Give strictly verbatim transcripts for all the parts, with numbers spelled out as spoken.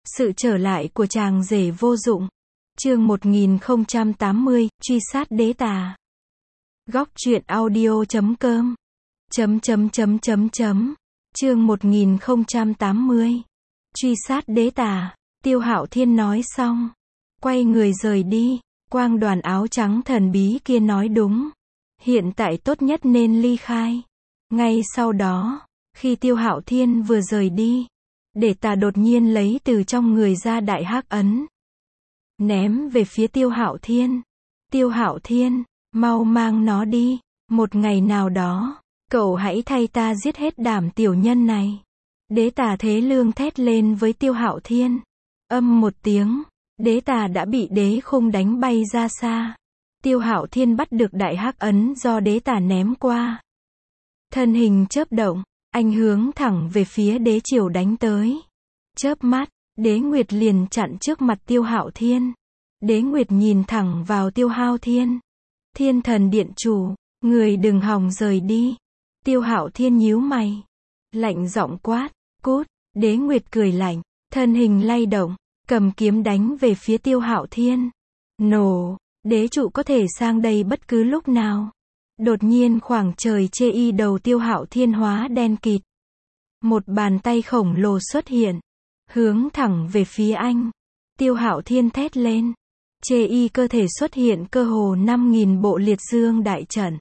Sự trở lại của chàng rể vô dụng. Chương một nghìn không trăm tám mươi, truy sát đế tà. Góc truyện audio chấm com. Chấm chấm chấm chấm chấm. Chương một nghìn không trăm tám mươi. Truy sát đế tà. Tiêu Hạo Thiên nói xong, quay người rời đi. Quang đoàn áo trắng thần bí kia nói đúng. Hiện tại tốt nhất nên ly khai. Ngay sau đó, khi Tiêu Hạo Thiên vừa rời đi, đế tà đột nhiên lấy từ trong người ra đại hắc ấn, ném về phía Tiêu Hạo Thiên. Tiêu Hạo Thiên, mau mang nó đi. Một ngày nào đó, cậu hãy thay ta giết hết đám tiểu nhân này. Đế tà thế lương thét lên với Tiêu Hạo Thiên. Âm một tiếng, đế tà đã bị đế khung đánh bay ra xa. Tiêu Hạo Thiên bắt được đại hắc ấn do đế tà ném qua. Thân hình chớp động, anh hướng thẳng về phía đế triều đánh tới. Chớp mắt, đế Nguyệt liền chặn trước mặt Tiêu Hạo Thiên. Đế Nguyệt nhìn thẳng vào Tiêu Hạo Thiên. Thiên thần điện chủ, người đừng hòng rời đi. Tiêu Hạo Thiên nhíu mày, lạnh giọng quát, cút. Đế Nguyệt cười lạnh, thân hình lay động, cầm kiếm đánh về phía Tiêu Hạo Thiên. Nổ, đế trụ có thể sang đây bất cứ lúc nào. Đột nhiên khoảng trời chê y đầu Tiêu Hạo Thiên hóa đen kịt. Một bàn tay khổng lồ xuất hiện, hướng thẳng về phía anh. Tiêu Hạo Thiên thét lên. Chê y cơ thể xuất hiện cơ hồ năm nghìn bộ liệt dương đại trận,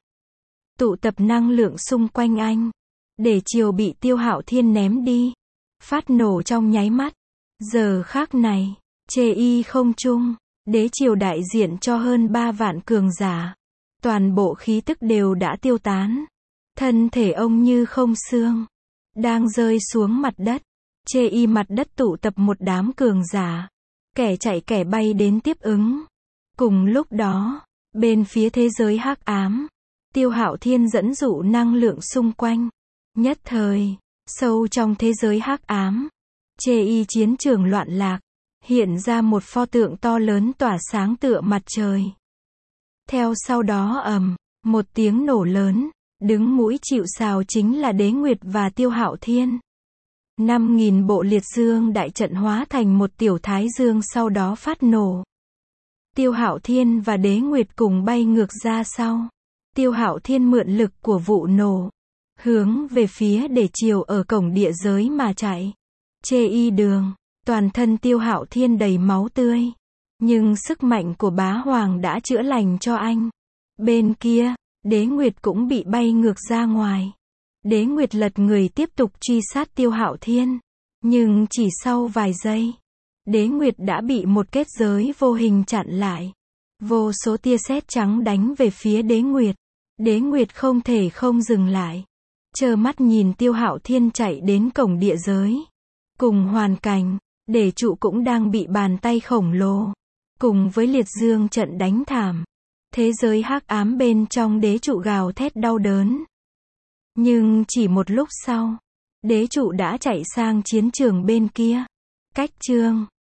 tụ tập năng lượng xung quanh anh. Để chiều bị Tiêu Hạo Thiên ném đi, phát nổ trong nháy mắt. Giờ khắc này, chê y không trung, đế triều đại diện cho hơn ba vạn cường giả. Toàn bộ khí tức đều đã tiêu tán. Thân thể ông như không xương, đang rơi xuống mặt đất. Chê y mặt đất tụ tập một đám cường giả, kẻ chạy kẻ bay đến tiếp ứng. Cùng lúc đó, bên phía thế giới hắc ám, Tiêu Hạo Thiên dẫn dụ năng lượng xung quanh. Nhất thời, sâu trong thế giới hắc ám, chê y chiến trường loạn lạc, hiện ra một pho tượng to lớn tỏa sáng tựa mặt trời. Theo sau đó ầm, một tiếng nổ lớn, đứng mũi chịu sào chính là Đế Nguyệt và Tiêu Hạo Thiên. năm nghìn bộ liệt dương đại trận hóa thành một tiểu thái dương sau đó phát nổ. Tiêu Hạo Thiên và Đế Nguyệt cùng bay ngược ra sau. Tiêu Hạo Thiên mượn lực của vụ nổ, hướng về phía đế triều ở cổng địa giới mà chạy. Chê y đường, toàn thân Tiêu Hạo Thiên đầy máu tươi. Nhưng sức mạnh của bá hoàng đã chữa lành cho anh. Bên kia, Đế Nguyệt cũng bị bay ngược ra ngoài. Đế Nguyệt lật người tiếp tục truy sát Tiêu Hạo Thiên. Nhưng chỉ sau vài giây, Đế Nguyệt đã bị một kết giới vô hình chặn lại. Vô số tia sét trắng đánh về phía Đế Nguyệt. Đế Nguyệt không thể không dừng lại, trơ mắt nhìn Tiêu Hạo Thiên chạy đến cổng địa giới. Cùng hoàn cảnh, đế trụ cũng đang bị bàn tay khổng lồ, cùng với liệt dương trận đánh thảm. Thế giới hắc ám bên trong đế trụ gào thét đau đớn. Nhưng chỉ một lúc sau, đế trụ đã chạy sang chiến trường bên kia. Cách chương